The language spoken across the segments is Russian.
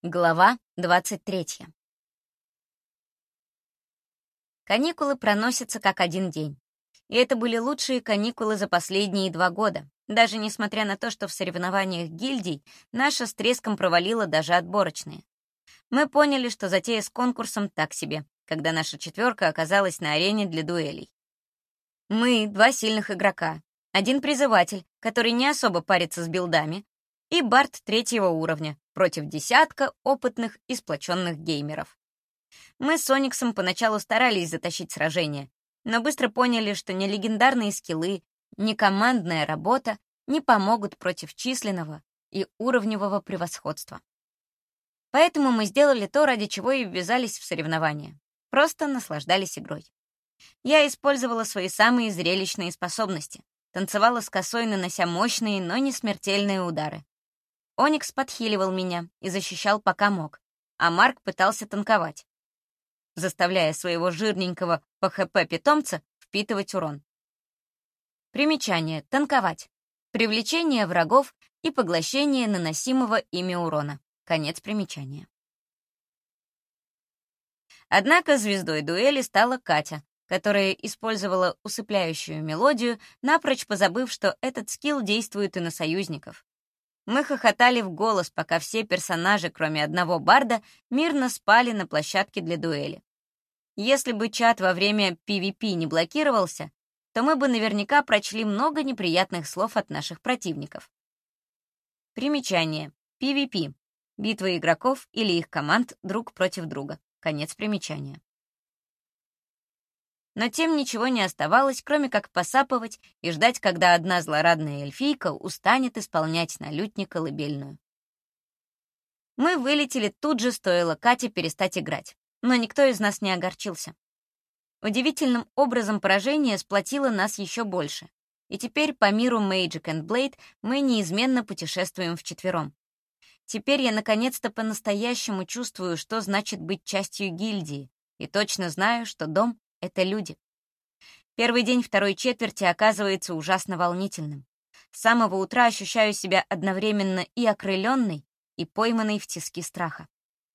Глава 23. Каникулы проносятся как один день. И это были лучшие каникулы за последние 2 года, даже несмотря на то, что в соревнованиях гильдий наша с треском провалила даже отборочные. Мы поняли, что затея с конкурсом так себе, когда наша четверка оказалась на арене для дуэлей. Мы — 2 сильных игрока, 1 призыватель, который не особо парится с билдами, и бард 3-го уровня против десятка опытных и сплоченных геймеров. Мы с Ониксом поначалу старались затащить сражение, но быстро поняли, что ни легендарные скиллы, ни командная работа не помогут против численного и уровневого превосходства. Поэтому мы сделали то, ради чего и ввязались в соревнования. Просто наслаждались игрой. Я использовала свои самые зрелищные способности, танцевала с косой, нанося мощные, но не смертельные удары. Оникс подхиливал меня и защищал пока мог, а Марк пытался танковать, заставляя своего жирненького по ХП питомца впитывать урон. Примечание. Танковать. Привлечение врагов и поглощение наносимого ими урона. Конец примечания. Однако звездой дуэли стала Катя, которая использовала усыпляющую мелодию, напрочь позабыв, что этот скилл действует и на союзников. Мы хохотали в голос, пока все персонажи, кроме одного барда, мирно спали на площадке для дуэли. Если бы чат во время PvP не блокировался, то мы бы наверняка прочли много неприятных слов от наших противников. Примечание. PvP. Битва игроков или их команд друг против друга. Конец примечания. Но тем ничего не оставалось, кроме как посапывать и ждать, когда одна злорадная эльфийка устанет исполнять на лютне колыбельную. Мы вылетели тут же, стоило Кате перестать играть, но никто из нас не огорчился. Удивительным образом поражение сплотило нас еще больше, и теперь по миру Magic and Blade мы неизменно путешествуем вчетвером. Теперь я наконец-то по-настоящему чувствую, что значит быть частью гильдии, и точно знаю, что дом — это люди. Первый день второй четверти оказывается ужасно волнительным. С самого утра ощущаю себя одновременно и окрыленной, и пойманной в тиски страха.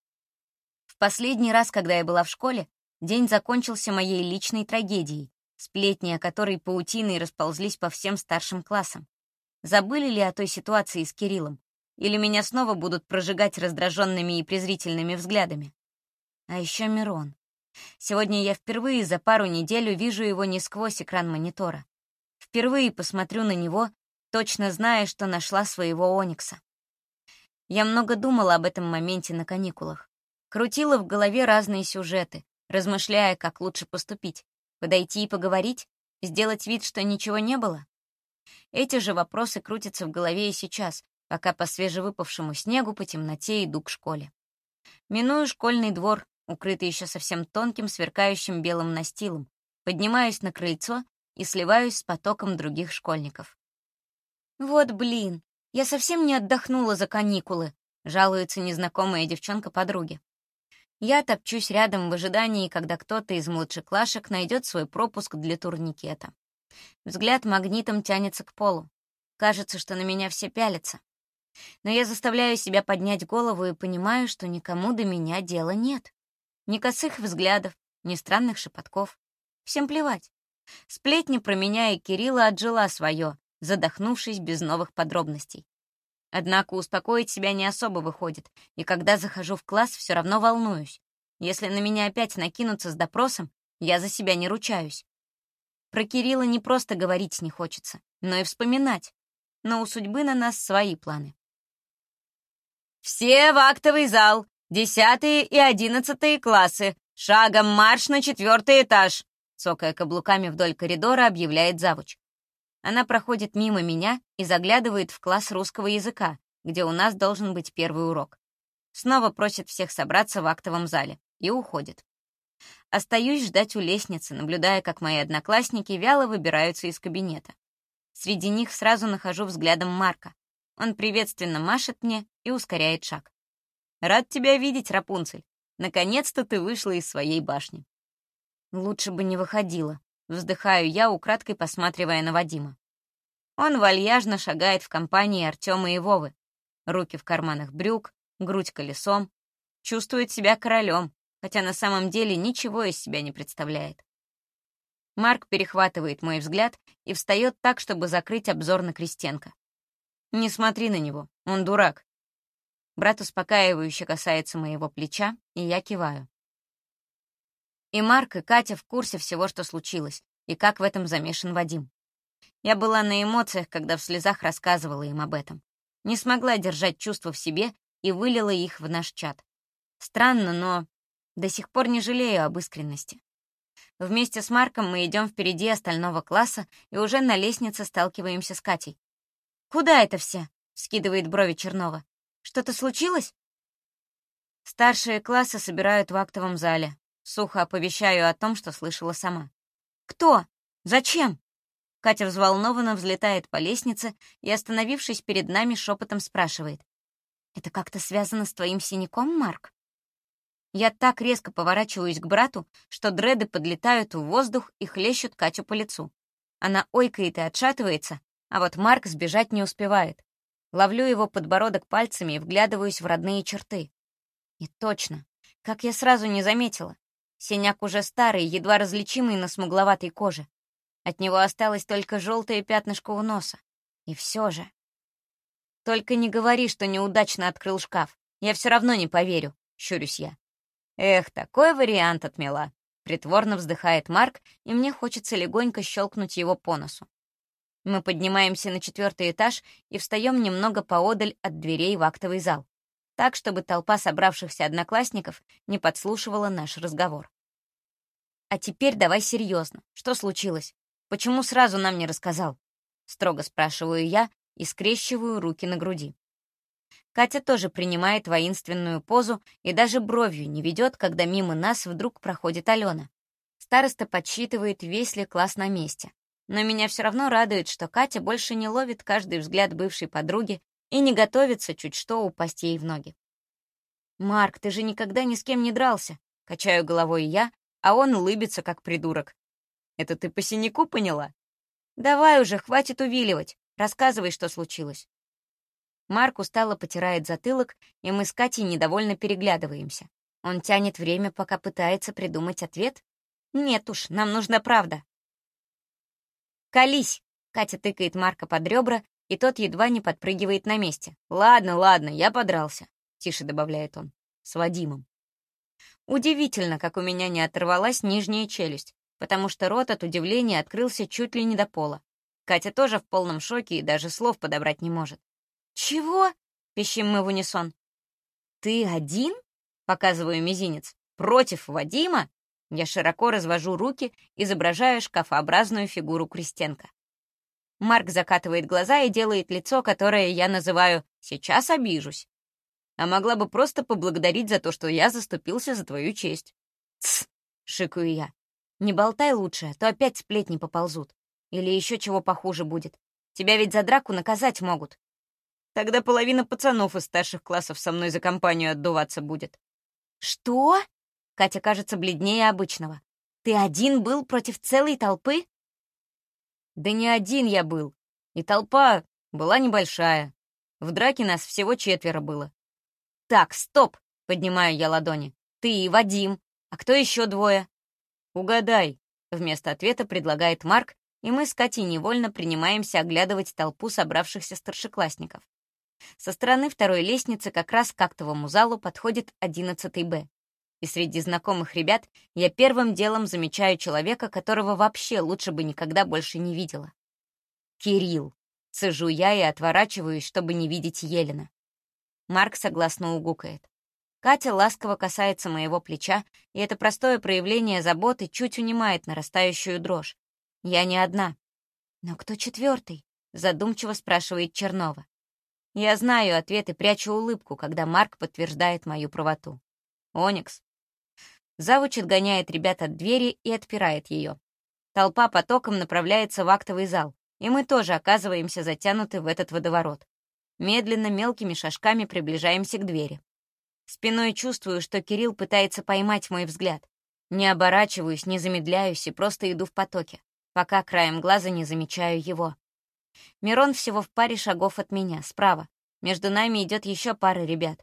В последний раз, когда я была в школе, день закончился моей личной трагедией, сплетни о которой паутиной расползлись по всем старшим классам. Забыли ли о той ситуации с Кириллом? Или меня снова будут прожигать раздраженными и презрительными взглядами? А еще Мирон. Сегодня я впервые за пару недель увижу его не сквозь экран монитора. Впервые посмотрю на него, точно зная, что нашла своего Оникса. Я много думала об этом моменте на каникулах. Крутила в голове разные сюжеты, размышляя, как лучше поступить. Подойти и поговорить? Сделать вид, что ничего не было? Эти же вопросы крутятся в голове и сейчас, пока по свежевыпавшему снегу по темноте иду к школе. Миную школьный двор, укрытый еще совсем тонким, сверкающим белым настилом, поднимаюсь на крыльцо и сливаюсь с потоком других школьников. «Вот блин, я совсем не отдохнула за каникулы», — жалуется незнакомая девчонка подруге. Я топчусь рядом в ожидании, когда кто-то из младшеклашек найдет свой пропуск для турникета. Взгляд магнитом тянется к полу. Кажется, что на меня все пялятся. Но я заставляю себя поднять голову и понимаю, что никому до меня дела нет. Ни косых взглядов, ни странных шепотков. Всем плевать. Сплетня про меня и Кирилла отжила свое, задохнувшись без новых подробностей. Однако успокоить себя не особо выходит, и когда захожу в класс, все равно волнуюсь. Если на меня опять накинутся с допросом, я за себя не ручаюсь. Про Кирилла не просто говорить не хочется, но и вспоминать. Но у судьбы на нас свои планы. «Все в актовый зал! 10 и 11 классы! Шагом марш на 4-й этаж!» Цокая каблуками вдоль коридора, объявляет завуч. Она проходит мимо меня и заглядывает в класс русского языка, где у нас должен быть первый урок. Снова просит всех собраться в актовом зале и уходит. Остаюсь ждать у лестницы, наблюдая, как мои одноклассники вяло выбираются из кабинета. Среди них сразу нахожу взглядом Марка. Он приветственно машет мне и ускоряет шаг. «Рад тебя видеть, Рапунцель. Наконец-то ты вышла из своей башни». «Лучше бы не выходила», — вздыхаю я, украдкой посматривая на Вадима. Он вальяжно шагает в компании Артема и Вовы. Руки в карманах брюк, грудь колесом, Чувствует себя королем, хотя на самом деле ничего из себя не представляет. Марк перехватывает мой взгляд и встает так, чтобы закрыть обзор на Кристенко. «Не смотри на него, он дурак». Брат успокаивающе касается моего плеча, и я киваю. И Марк, и Катя в курсе всего, что случилось, и как в этом замешан Вадим. Я была на эмоциях, когда в слезах рассказывала им об этом. Не смогла держать чувства в себе и вылила их в наш чат. Странно, но до сих пор не жалею об искренности. Вместе с Марком мы идем впереди остального класса и уже на лестнице сталкиваемся с Катей. «Куда это все?» — вскидывает брови Чернова. «Что-то случилось?» Старшие классы собирают в актовом зале. Сухо оповещаю о том, что слышала сама. «Кто? Зачем?» Катя взволнованно взлетает по лестнице и, остановившись перед нами, шепотом спрашивает. «Это как-то связано с твоим синяком, Марк?» Я так резко поворачиваюсь к брату, что дреды подлетают в воздух и хлещут Катю по лицу. Она ойкает и отшатывается, а вот Марк сбежать не успевает. Ловлю его подбородок пальцами и вглядываюсь в родные черты. И точно, как я сразу не заметила. Синяк уже старый, едва различимый на смугловатой коже. От него осталось только желтое пятнышко у носа. И все же... «Только не говори, что неудачно открыл шкаф. Я все равно не поверю», — щурюсь я. «Эх, такой вариант отмела», — притворно вздыхает Марк, и мне хочется легонько щелкнуть его по носу. Мы поднимаемся на 4-й этаж и встаем немного поодаль от дверей в актовый зал, так, чтобы толпа собравшихся одноклассников не подслушивала наш разговор. «А теперь давай серьезно. Что случилось? Почему сразу нам не рассказал?» — строго спрашиваю я и скрещиваю руки на груди. Катя тоже принимает воинственную позу и даже бровью не ведет, когда мимо нас вдруг проходит Алена. Староста подсчитывает, весь ли класс на месте. Но меня все равно радует, что Катя больше не ловит каждый взгляд бывшей подруги и не готовится чуть что упасть ей в ноги. «Марк, ты же никогда ни с кем не дрался», — качаю головой я, а он улыбится, как придурок. «Это ты по синяку поняла?» «Давай уже, хватит увиливать. Рассказывай, что случилось». Марк устало потирает затылок, и мы с Катей недовольно переглядываемся. Он тянет время, пока пытается придумать ответ. «Нет уж, нам нужна правда». «Колись!» — Катя тыкает Марка под ребра, и тот едва не подпрыгивает на месте. «Ладно, ладно, я подрался», — тише добавляет он. «С Вадимом». Удивительно, как у меня не оторвалась нижняя челюсть, потому что рот от удивления открылся чуть ли не до пола. Катя тоже в полном шоке и даже слов подобрать не может. «Чего?» — пищим мы в унисон. «Ты один?» — показываю мизинец. «Против Вадима?» Я широко развожу руки, изображая шкафообразную фигуру Кристенко. Марк закатывает глаза и делает лицо, которое я называю «сейчас обижусь». А могла бы просто поблагодарить за то, что я заступился за твою честь. «Тсс!» — шикаю я. «Не болтай лучше, а то опять сплетни поползут. Или еще чего похуже будет. Тебя ведь за драку наказать могут». Тогда половина пацанов из старших классов со мной за компанию отдуваться будет. «Что?» — Катя кажется бледнее обычного. «Ты один был против целой толпы?» «Да не один я был. И толпа была небольшая. В драке нас всего 4 было». «Так, стоп!» — поднимаю я ладони. «Ты и Вадим. А кто еще 2?» «Угадай», — вместо ответа предлагает Марк, и мы с Катей невольно принимаемся оглядывать толпу собравшихся старшеклассников. Со стороны второй лестницы как раз к актовому залу подходит 11 Б. И среди знакомых ребят я первым делом замечаю человека, которого вообще лучше бы никогда больше не видела. «Кирилл», — цежу я и отворачиваюсь, чтобы не видеть Елена. Марк согласно угукает. Катя ласково касается моего плеча, и это простое проявление заботы чуть унимает нарастающую дрожь. Я не одна. «Но кто 4-й?» — задумчиво спрашивает Чернова. Я знаю ответ и прячу улыбку, когда Марк подтверждает мою правоту. «Оникс». Завуч отгоняет ребят от двери и отпирает ее. Толпа потоком направляется в актовый зал, и мы тоже оказываемся затянуты в этот водоворот. Медленно, мелкими шажками приближаемся к двери. Спиной чувствую, что Кирилл пытается поймать мой взгляд. Не оборачиваюсь, не замедляюсь и просто иду в потоке, пока краем глаза не замечаю его. Мирон всего в паре шагов от меня, справа. Между нами идет еще пара ребят.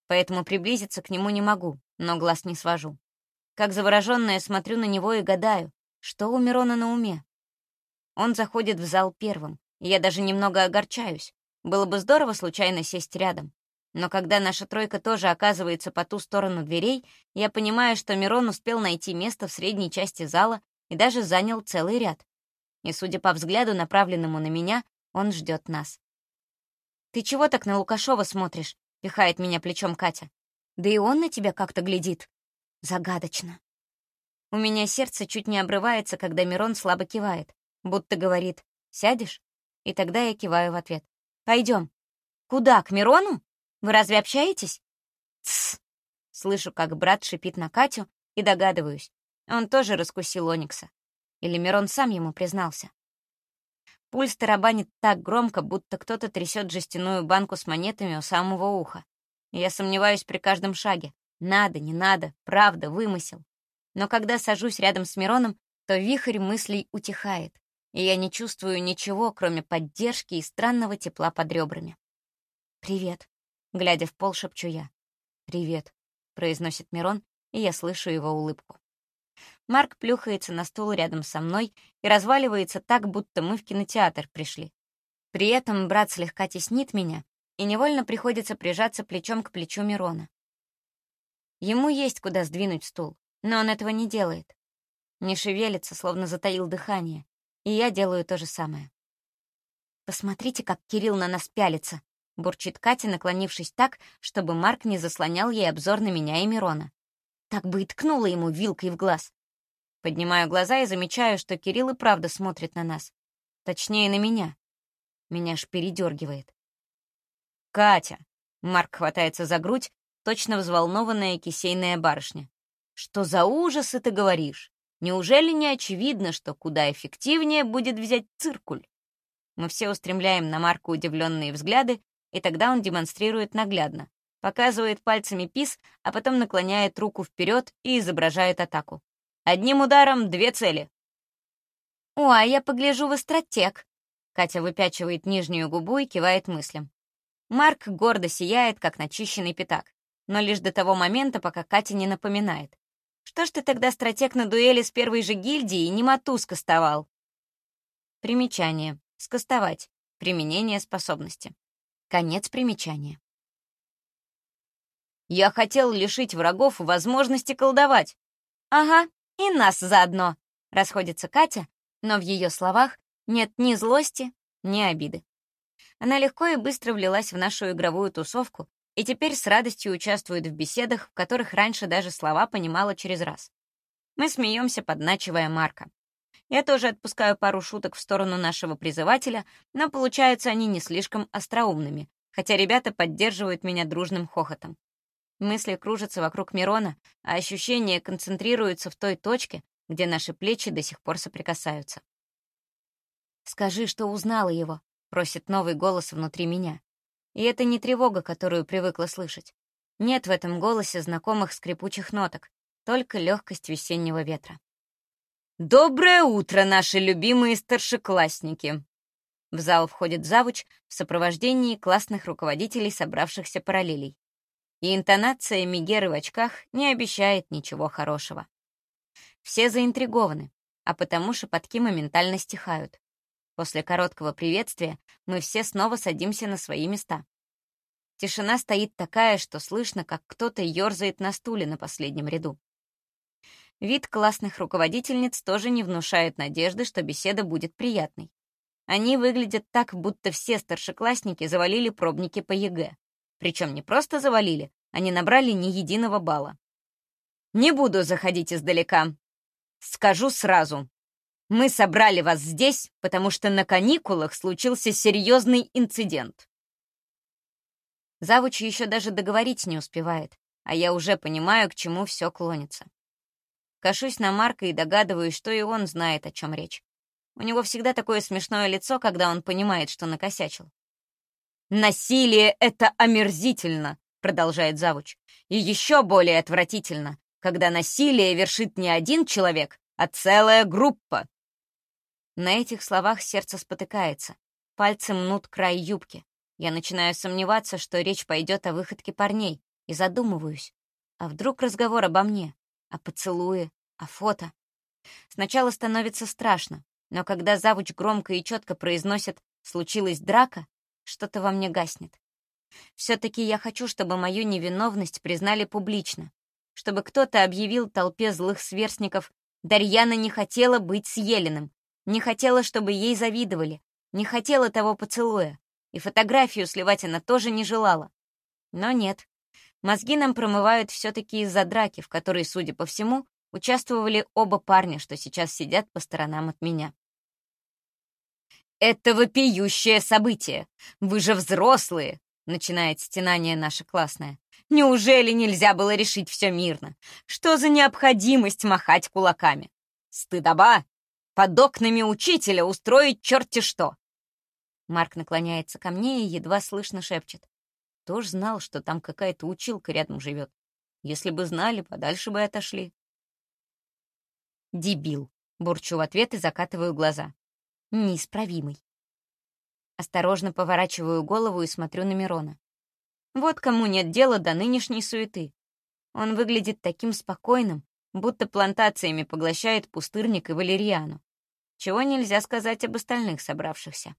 поэтому приблизиться к нему не могу, но глаз не свожу. Как заворожённая смотрю на него и гадаю, что у Мирона на уме. Он заходит в зал первым, и я даже немного огорчаюсь. Было бы здорово случайно сесть рядом. Но когда наша тройка тоже оказывается по ту сторону дверей, я понимаю, что Мирон успел найти место в средней части зала и даже занял целый ряд. И, судя по взгляду, направленному на меня, он ждет нас. «Ты чего так на Лукашова смотришь?» — пихает меня плечом Катя. «Да и он на тебя как-то глядит. Загадочно». У меня сердце чуть не обрывается, когда Мирон слабо кивает, будто говорит «Сядешь?» И тогда я киваю в ответ. «Пойдем». «Куда, к Мирону? Вы разве общаетесь?» «Тссс!» Слышу, как брат шипит на Катю, и догадываюсь. Он тоже раскусил Оникса. Или Мирон сам ему признался. Пульс тарабанит так громко, будто кто-то трясет жестяную банку с монетами у самого уха. И я сомневаюсь при каждом шаге. Надо, не надо, правда, вымысел. Но когда сажусь рядом с Мироном, то вихрь мыслей утихает, и я не чувствую ничего, кроме поддержки и странного тепла под ребрами. «Привет», — глядя в пол, шепчу я. «Привет», — произносит Мирон, и я слышу его улыбку. Марк плюхается на стул рядом со мной и разваливается так, будто мы в кинотеатр пришли. При этом брат слегка теснит меня, и невольно приходится прижаться плечом к плечу Мирона. Ему есть куда сдвинуть стул, но он этого не делает. Не шевелится, словно затаил дыхание, и я делаю то же самое. «Посмотрите, как Кирилл на нас пялится», — бурчит Катя, наклонившись так, чтобы Марк не заслонял ей обзор на меня и Мирона. Так бы и ткнула ему вилкой в глаз. Поднимаю глаза и замечаю, что Кирилл и правда смотрит на нас. Точнее, на меня. Меня аж передергивает. «Катя!» — Марк хватается за грудь, точно взволнованная кисейная барышня. «Что за ужасы ты говоришь? Неужели не очевидно, что куда эффективнее будет взять циркуль?» Мы все устремляем на Марка удивленные взгляды, и тогда он демонстрирует наглядно. Показывает пальцами пис, а потом наклоняет руку вперед и изображает атаку. Одним ударом 2 цели. «О, а я погляжу, вы стратег!» Катя выпячивает нижнюю губу и кивает мыслям. Марк гордо сияет, как начищенный пятак, но лишь до того момента, пока Катя не напоминает. «Что ж ты тогда, стратег, на дуэли с первой же гильдией не моту скостовал?» Примечание. Скостовать. Применение способности. Конец примечания. «Я хотел лишить врагов возможности колдовать». «Ага, и нас заодно», — расходится Катя, но в ее словах нет ни злости, ни обиды. Она легко и быстро влилась в нашу игровую тусовку и теперь с радостью участвует в беседах, в которых раньше даже слова понимала через раз. Мы смеемся, подначивая Марка. Я тоже отпускаю пару шуток в сторону нашего призывателя, но получаются они не слишком остроумными, хотя ребята поддерживают меня дружным хохотом. Мысли кружатся вокруг Мирона, а ощущения концентрируются в той точке, где наши плечи до сих пор соприкасаются. «Скажи, что узнала его», — просит новый голос внутри меня. И это не тревога, которую привыкла слышать. Нет в этом голосе знакомых скрипучих ноток, только легкость весеннего ветра. «Доброе утро, наши любимые старшеклассники!» В зал входит завуч в сопровождении классных руководителей собравшихся параллелей. И интонация Мегеры в очках не обещает ничего хорошего. Все заинтригованы, а потому шепотки моментально стихают. После короткого приветствия мы все снова садимся на свои места. Тишина стоит такая, что слышно, как кто-то ёрзает на стуле на последнем ряду. Вид классных руководительниц тоже не внушает надежды, что беседа будет приятной. Они выглядят так, будто все старшеклассники завалили пробники по ЕГЭ. Причем не просто завалили, они набрали ни единого балла. Не буду заходить издалека. Скажу сразу. Мы собрали вас здесь, потому что на каникулах случился серьезный инцидент. Завуч еще даже договорить не успевает, а я уже понимаю, к чему все клонится. Кашусь на Марка и догадываюсь, что и он знает, о чем речь. У него всегда такое смешное лицо, когда он понимает, что накосячил. «Насилие — это омерзительно», — продолжает завуч. «И еще более отвратительно, когда насилие вершит не один человек, а целая группа». На этих словах сердце спотыкается, пальцы мнут край юбки. Я начинаю сомневаться, что речь пойдет о выходке парней, и задумываюсь. А вдруг разговор обо мне? О поцелуе? О фото? Сначала становится страшно, но когда завуч громко и четко произносит «случилась драка», что-то во мне гаснет. Все-таки я хочу, чтобы мою невиновность признали публично, чтобы кто-то объявил толпе злых сверстников: Дарьяна не хотела быть с Еленым, не хотела, чтобы ей завидовали, не хотела того поцелуя, и фотографию сливать она тоже не желала. Но нет, мозги нам промывают все-таки из-за драки, в которой, судя по всему, участвовали оба парня, что сейчас сидят по сторонам от меня. «Это вопиющее событие! Вы же взрослые!» — начинает стенание наша классная. «Неужели нельзя было решить все мирно? Что за необходимость махать кулаками? Стыдоба! Под окнами учителя устроить черти что!» Марк наклоняется ко мне и едва слышно шепчет. «Кто ж знал, что там какая-то училка рядом живет? Если бы знали, подальше бы отошли». «Дебил!» — бурчу в ответ и закатываю глаза. «Неисправимый». Осторожно поворачиваю голову и смотрю на Мирона. Вот кому нет дела до нынешней суеты. Он выглядит таким спокойным, будто плантациями поглощает пустырник и валерьяну. Чего нельзя сказать об остальных собравшихся.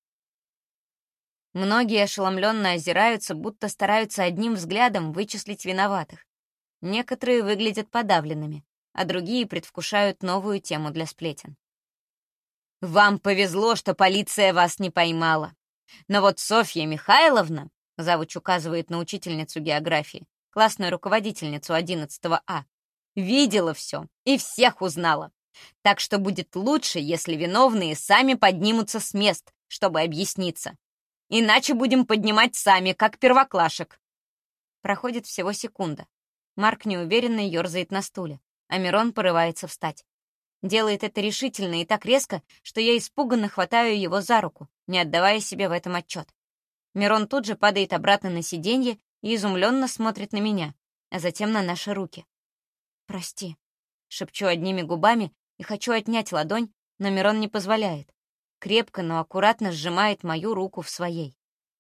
Многие ошеломленно озираются, будто стараются одним взглядом вычислить виноватых. Некоторые выглядят подавленными, а другие предвкушают новую тему для сплетен. «Вам повезло, что полиция вас не поймала. Но вот Софья Михайловна», — завуч указывает на учительницу географии, классную руководительницу 11 А, «видела все и всех узнала. Так что будет лучше, если виновные сами поднимутся с мест, чтобы объясниться. Иначе будем поднимать сами, как первоклашек». Проходит всего секунда. Марк неуверенно ерзает на стуле, а Мирон порывается встать. Делает это решительно и так резко, что я испуганно хватаю его за руку, не отдавая себе в этом отчет. Мирон тут же падает обратно на сиденье и изумленно смотрит на меня, а затем на наши руки. «Прости», — шепчу одними губами и хочу отнять ладонь, но Мирон не позволяет. Крепко, но аккуратно сжимает мою руку в своей.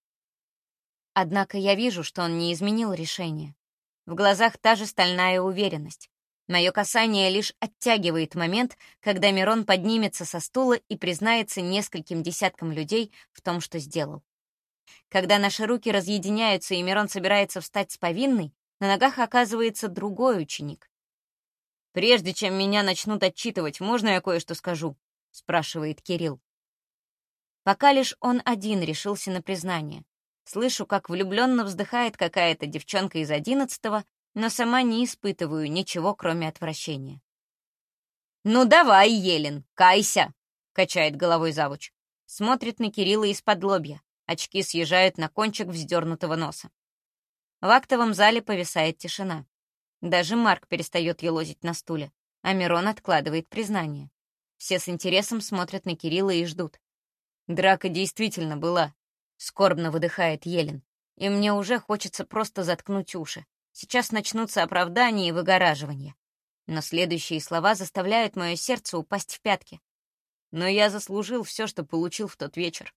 Однако я вижу, что он не изменил решение. В глазах та же стальная уверенность. Мое касание лишь оттягивает момент, когда Мирон поднимется со стула и признается нескольким десяткам людей в том, что сделал. Когда наши руки разъединяются и Мирон собирается встать с повинной, на ногах оказывается другой ученик. «Прежде чем меня начнут отчитывать, можно я кое-что скажу?» — спрашивает Кирилл. Пока лишь он один решился на признание. Слышу, как влюбленно вздыхает какая-то девчонка из 11-го, но сама не испытываю ничего, кроме отвращения. «Ну давай, Елен, кайся!» — качает головой завуч. Смотрит на Кирилла из-под лобья. Очки съезжают на кончик вздернутого носа. В актовом зале повисает тишина. Даже Марк перестает елозить на стуле, а Мирон откладывает признание. Все с интересом смотрят на Кирилла и ждут. «Драка действительно была», — скорбно выдыхает Елен. «И мне уже хочется просто заткнуть уши. Сейчас начнутся оправдания и выгораживания». Но следующие слова заставляют мое сердце упасть в пятки. Но я заслужил все, что получил в тот вечер.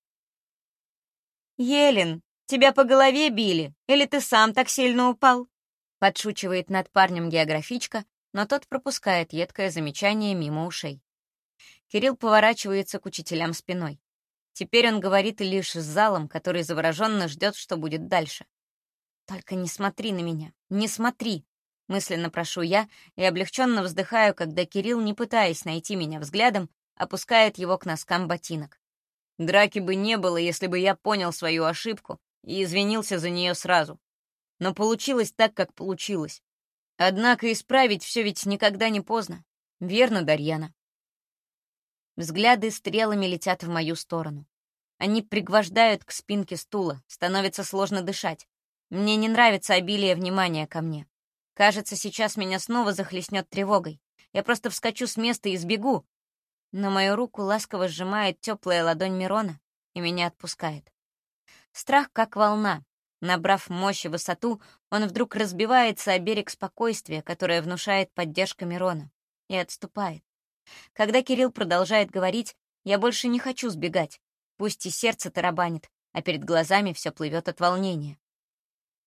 «Елен, тебя по голове били? Или ты сам так сильно упал?» Подшучивает над парнем географичка, но тот пропускает едкое замечание мимо ушей. Кирилл поворачивается к учителям спиной. Теперь он говорит лишь с залом, который завороженно ждет, что будет дальше. «Только не смотри на меня, не смотри!» Мысленно прошу я и облегченно вздыхаю, когда Кирилл, не пытаясь найти меня взглядом, опускает его к носкам ботинок. Драки бы не было, если бы я понял свою ошибку и извинился за нее сразу. Но получилось так, как получилось. Однако исправить все ведь никогда не поздно. Верно, Дарьяна? Взгляды стрелами летят в мою сторону. Они пригвождают к спинке стула, становится сложно дышать. Мне не нравится обилие внимания ко мне. Кажется, сейчас меня снова захлестнет тревогой. Я просто вскочу с места и сбегу. Но мою руку ласково сжимает теплая ладонь Мирона и меня отпускает. Страх как волна. Набрав мощь и высоту, он вдруг разбивается о берег спокойствия, которое внушает поддержка Мирона, и отступает. Когда Кирилл продолжает говорить, я больше не хочу сбегать. Пусть и сердце тарабанит, а перед глазами все плывет от волнения.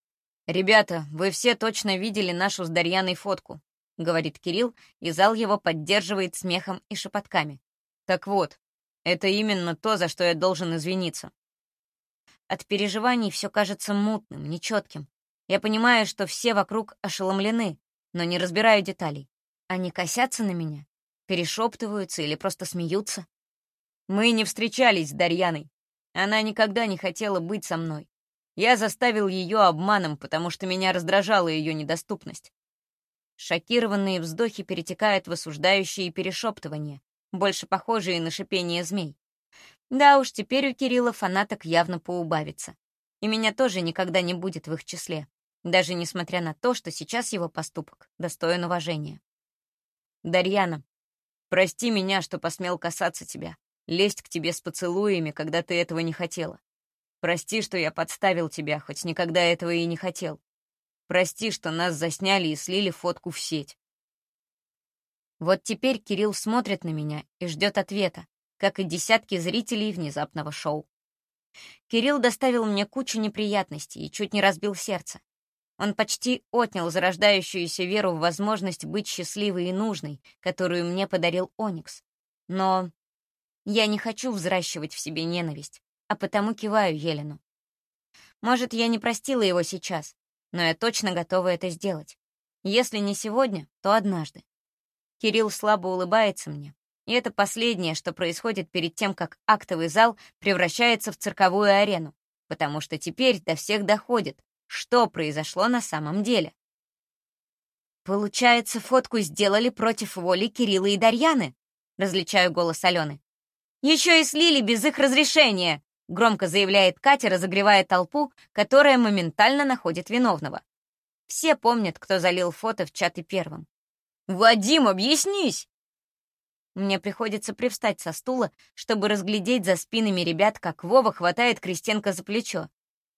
«Ребята, вы все точно видели нашу с Дарьяной фотку», — говорит Кирилл, и зал его поддерживает смехом и шепотками. «Так вот, это именно то, за что я должен извиниться». От переживаний все кажется мутным, нечетким. Я понимаю, что все вокруг ошеломлены, но не разбираю деталей. Они косятся на меня, перешептываются или просто смеются. Мы не встречались с Дарьяной. Она никогда не хотела быть со мной. Я заставил ее обманом, потому что меня раздражала ее недоступность. Шокированные вздохи перетекают в осуждающие перешептывания, больше похожие на шипение змей. Да уж, теперь у Кирилла фанаток явно поубавится. И меня тоже никогда не будет в их числе, даже несмотря на то, что сейчас его поступок достоин уважения. «Дарьяна, прости меня, что посмел касаться тебя, лезть к тебе с поцелуями, когда ты этого не хотела. Прости, что я подставил тебя, хоть никогда этого и не хотел. Прости, что нас засняли и слили фотку в сеть». Вот теперь Кирилл смотрит на меня и ждет ответа, как и десятки зрителей внезапного шоу. Кирилл доставил мне кучу неприятностей и чуть не разбил сердце. Он почти отнял зарождающуюся веру в возможность быть счастливой и нужной, которую мне подарил Оникс. Но я не хочу взращивать в себе ненависть, а потому киваю Елену. Может, я не простила его сейчас, но я точно готова это сделать. Если не сегодня, то однажды. Кирилл слабо улыбается мне, и это последнее, что происходит перед тем, как актовый зал превращается в цирковую арену, потому что теперь до всех доходит, что произошло на самом деле. «Получается, фотку сделали против воли Кирилла и Дарьяны?» — различаю голос Алены. «Еще и слили без их разрешения!» — громко заявляет Катя, разогревая толпу, которая моментально находит виновного. Все помнят, кто залил фото в чаты первым. «Вадим, объяснись!» Мне приходится привстать со стула, чтобы разглядеть за спинами ребят, как Вова хватает Крестенко за плечо.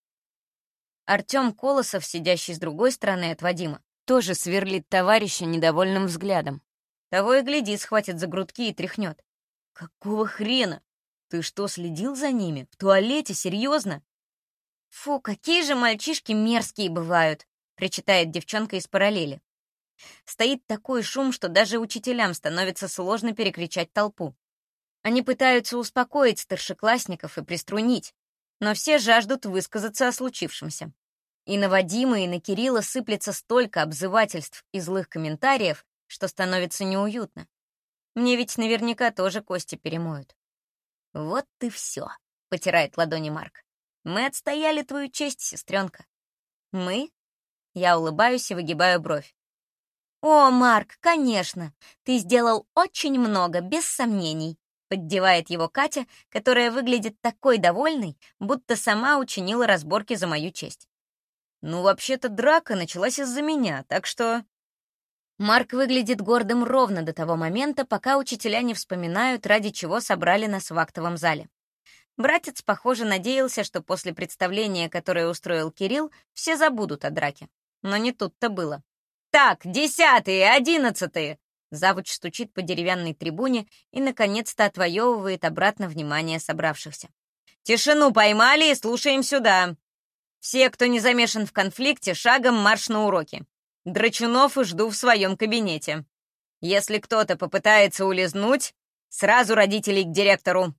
Артём Колосов, сидящий с другой стороны от Вадима, тоже сверлит товарища недовольным взглядом. Того и гляди, схватит за грудки и тряхнет. «Какого хрена? Ты что, следил за ними? В туалете? Серьезно?» «Фу, какие же мальчишки мерзкие бывают!» — причитает девчонка из параллели. Стоит такой шум, что даже учителям становится сложно перекричать толпу. Они пытаются успокоить старшеклассников и приструнить, но все жаждут высказаться о случившемся. И на Вадима, и на Кирилла сыплется столько обзывательств и злых комментариев, что становится неуютно. Мне ведь наверняка тоже кости перемоют. «Вот ты все», — потирает ладони Марк. «Мы отстояли твою честь, сестренка». «Мы?» Я улыбаюсь и выгибаю бровь. «О, Марк, конечно, ты сделал очень много, без сомнений», — поддевает его Катя, которая выглядит такой довольной, будто сама учинила разборки за мою честь. «Ну, вообще-то драка началась из-за меня, так что...» Марк выглядит гордым ровно до того момента, пока учителя не вспоминают, ради чего собрали нас в актовом зале. Братец, похоже, надеялся, что после представления, которое устроил Кирилл, все забудут о драке. Но не тут-то было. «Так, 10-е, 11-е!» Завуч стучит по деревянной трибуне и, наконец-то, отвоевывает обратно внимание собравшихся. «Тишину поймали и слушаем сюда. Все, кто не замешан в конфликте, шагом марш на уроки. Драчунов и жду в своем кабинете. Если кто-то попытается улизнуть, сразу родителей к директору».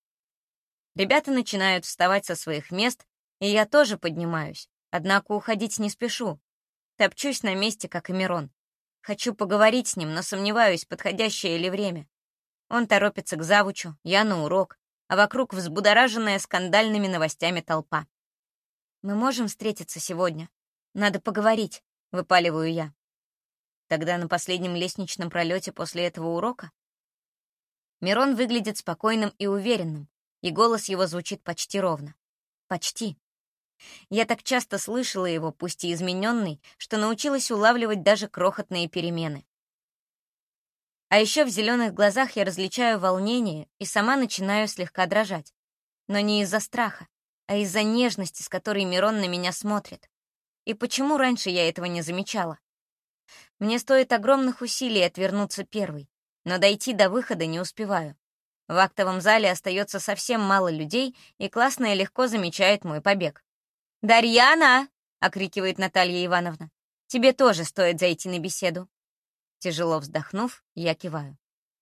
Ребята начинают вставать со своих мест, и я тоже поднимаюсь, однако уходить не спешу. Топчусь на месте, как и Мирон. Хочу поговорить с ним, но сомневаюсь, подходящее ли время. Он торопится к завучу, я на урок, а вокруг взбудораженная скандальными новостями толпа. «Мы можем встретиться сегодня? Надо поговорить», — выпаливаю я. Тогда на последнем лестничном пролете после этого урока? Мирон выглядит спокойным и уверенным, и голос его звучит почти ровно. Почти. Я так часто слышала его, пусть и измененный, что научилась улавливать даже крохотные перемены. А еще в зеленых глазах я различаю волнение и сама начинаю слегка дрожать. Но не из-за страха, а из-за нежности, с которой Мирон на меня смотрит. И почему раньше я этого не замечала? Мне стоит огромных усилий отвернуться первой, но дойти до выхода не успеваю. В актовом зале остается совсем мало людей, и классная легко замечает мой побег. «Дарьяна!» окрикивает Наталья Ивановна. «Тебе тоже стоит зайти на беседу». Тяжело вздохнув, я киваю.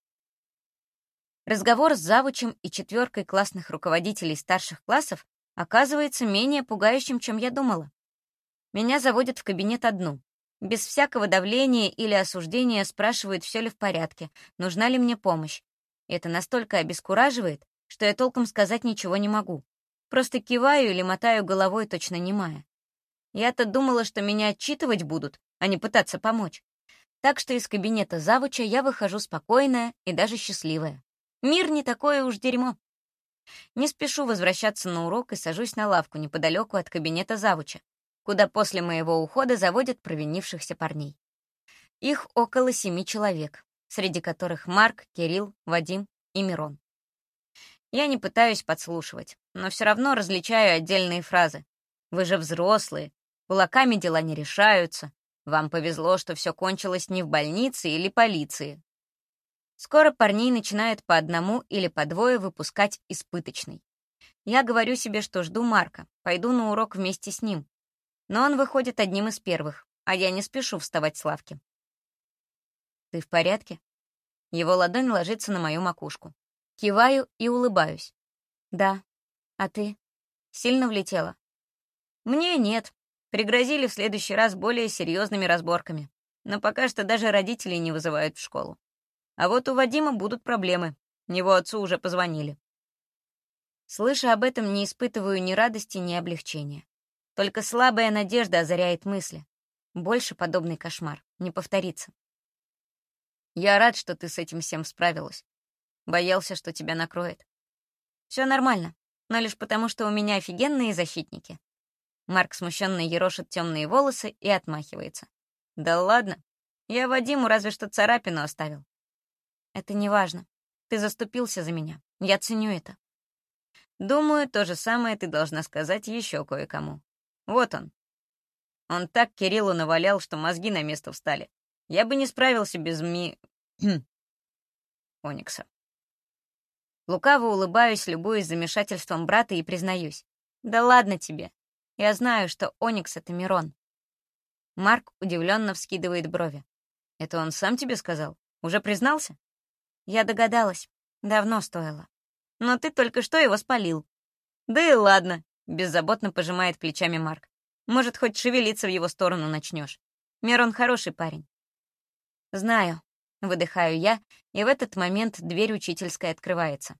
Разговор с завучем и 4 классных руководителей старших классов оказывается менее пугающим, чем я думала. Меня заводят в кабинет одну. Без всякого давления или осуждения спрашивают, все ли в порядке, нужна ли мне помощь. Это настолько обескураживает, что я толком сказать ничего не могу. Просто киваю или мотаю головой, точно немая. Я-то думала, что меня отчитывать будут, а не пытаться помочь. Так что из кабинета завуча я выхожу спокойная и даже счастливая. Мир не такое уж дерьмо. Не спешу возвращаться на урок и сажусь на лавку неподалеку от кабинета завуча, куда после моего ухода заводят провинившихся парней. Их около 7 человек, среди которых Марк, Кирилл, Вадим и Мирон. Я не пытаюсь подслушивать, но все равно различаю отдельные фразы. «Вы же взрослые, кулаками дела не решаются. Вам повезло, что все кончилось не в больнице или полиции». Скоро парней начинают по одному или по двое выпускать из пыточной. Я говорю себе, что жду Марка, пойду на урок вместе с ним. Но он выходит одним из первых, а я не спешу вставать с лавки. «Ты в порядке?» Его ладонь ложится на мою макушку. Киваю и улыбаюсь. «Да. А ты? Сильно влетела?» «Мне нет. Пригрозили в следующий раз более серьезными разборками. Но пока что даже родителей не вызывают в школу. А вот у Вадима будут проблемы. Его отцу уже позвонили». Слыша об этом, не испытываю ни радости, ни облегчения. Только слабая надежда озаряет мысли. Больше подобный кошмар не повторится. «Я рад, что ты с этим всем справилась. Боялся, что тебя накроет». «Все нормально, но лишь потому, что у меня офигенные защитники». Марк смущенно ерошит темные волосы и отмахивается. «Да ладно, я Вадиму разве что царапину оставил». «Это не важно. Ты заступился за меня. Я ценю это». «Думаю, то же самое ты должна сказать еще кое-кому. Вот он». Он так Кириллу навалял, что мозги на место встали. Я бы не справился без Оникса. Лукаво улыбаюсь, любуясь замешательством брата и признаюсь. «Да ладно тебе. Я знаю, что Оникс — это Мирон». Марк удивленно вскидывает брови. «Это он сам тебе сказал? Уже признался?» «Я догадалась. Давно стоило. Но ты только что его спалил». «Да и ладно», — беззаботно пожимает плечами Марк. «Может, хоть шевелиться в его сторону начнешь. Мирон хороший парень». «Знаю», — выдыхаю я, и в этот момент дверь учительской открывается.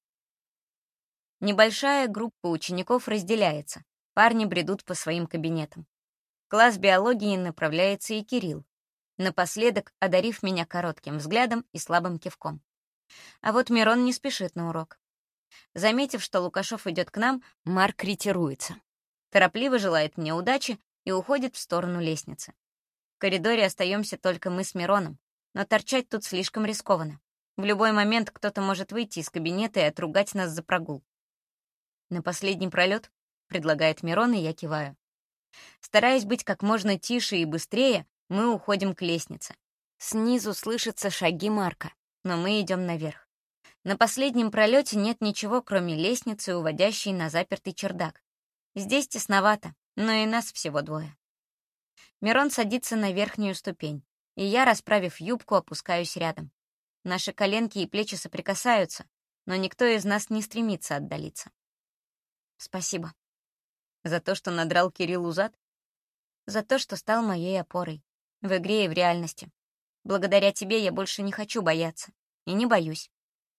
Небольшая группа учеников разделяется. Парни бредут по своим кабинетам. В класс биологии направляется и Кирилл, напоследок одарив меня коротким взглядом и слабым кивком. А вот Мирон не спешит на урок. Заметив, что Лукашов идет к нам, Марк ретируется. Торопливо желает мне удачи и уходит в сторону лестницы. В коридоре остаемся только мы с Мироном, но торчать тут слишком рискованно. В любой момент кто-то может выйти из кабинета и отругать нас за прогул. «На последний пролет?» — предлагает Мирон, и я киваю. Стараясь быть как можно тише и быстрее, мы уходим к лестнице. Снизу слышатся шаги Марка, но мы идем наверх. На последнем пролете нет ничего, кроме лестницы, уводящей на запертый чердак. Здесь тесновато, но и нас всего двое. Мирон садится на верхнюю ступень, и я, расправив юбку, опускаюсь рядом. Наши коленки и плечи соприкасаются, но никто из нас не стремится отдалиться. «Спасибо. За то, что надрал Кириллу зад? За то, что стал моей опорой. В игре и в реальности. Благодаря тебе я больше не хочу бояться. И не боюсь».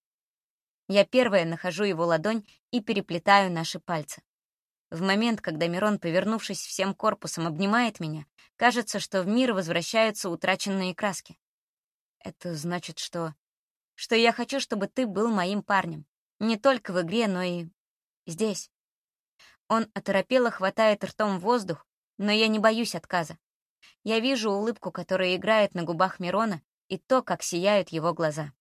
Я первая нахожу его ладонь и переплетаю наши пальцы. В момент, когда Мирон, повернувшись всем корпусом, обнимает меня, кажется, что в мир возвращаются утраченные краски. Это значит, что я хочу, чтобы ты был моим парнем. Не только в игре, но и здесь. Он оторопело хватает ртом воздух, но я не боюсь отказа. Я вижу улыбку, которая играет на губах Мирона, и то, как сияют его глаза.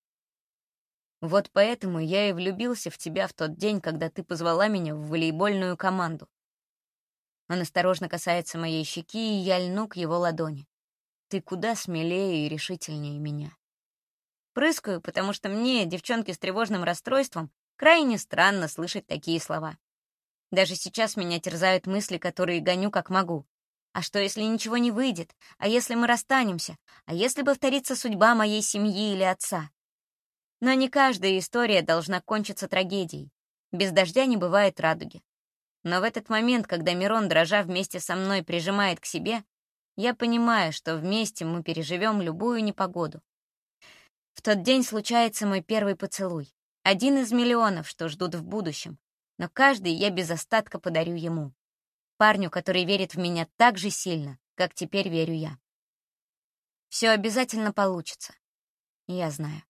Вот поэтому я и влюбился в тебя в тот день, когда ты позвала меня в волейбольную команду. Он осторожно касается моей щеки, и я льну к его ладони. Ты куда смелее и решительнее меня. Прыскаю, потому что мне, девчонке с тревожным расстройством, крайне странно слышать такие слова. Даже сейчас меня терзают мысли, которые гоню как могу. А что, если ничего не выйдет? А если мы расстанемся? А если повторится судьба моей семьи или отца? Но не каждая история должна кончиться трагедией. Без дождя не бывает радуги. Но в этот момент, когда Мирон, дрожа вместе со мной, прижимает к себе, я понимаю, что вместе мы переживем любую непогоду. В тот день случается мой первый поцелуй. Один из миллионов, что ждут в будущем. Но каждый я без остатка подарю ему. Парню, который верит в меня так же сильно, как теперь верю я. Все обязательно получится. Я знаю.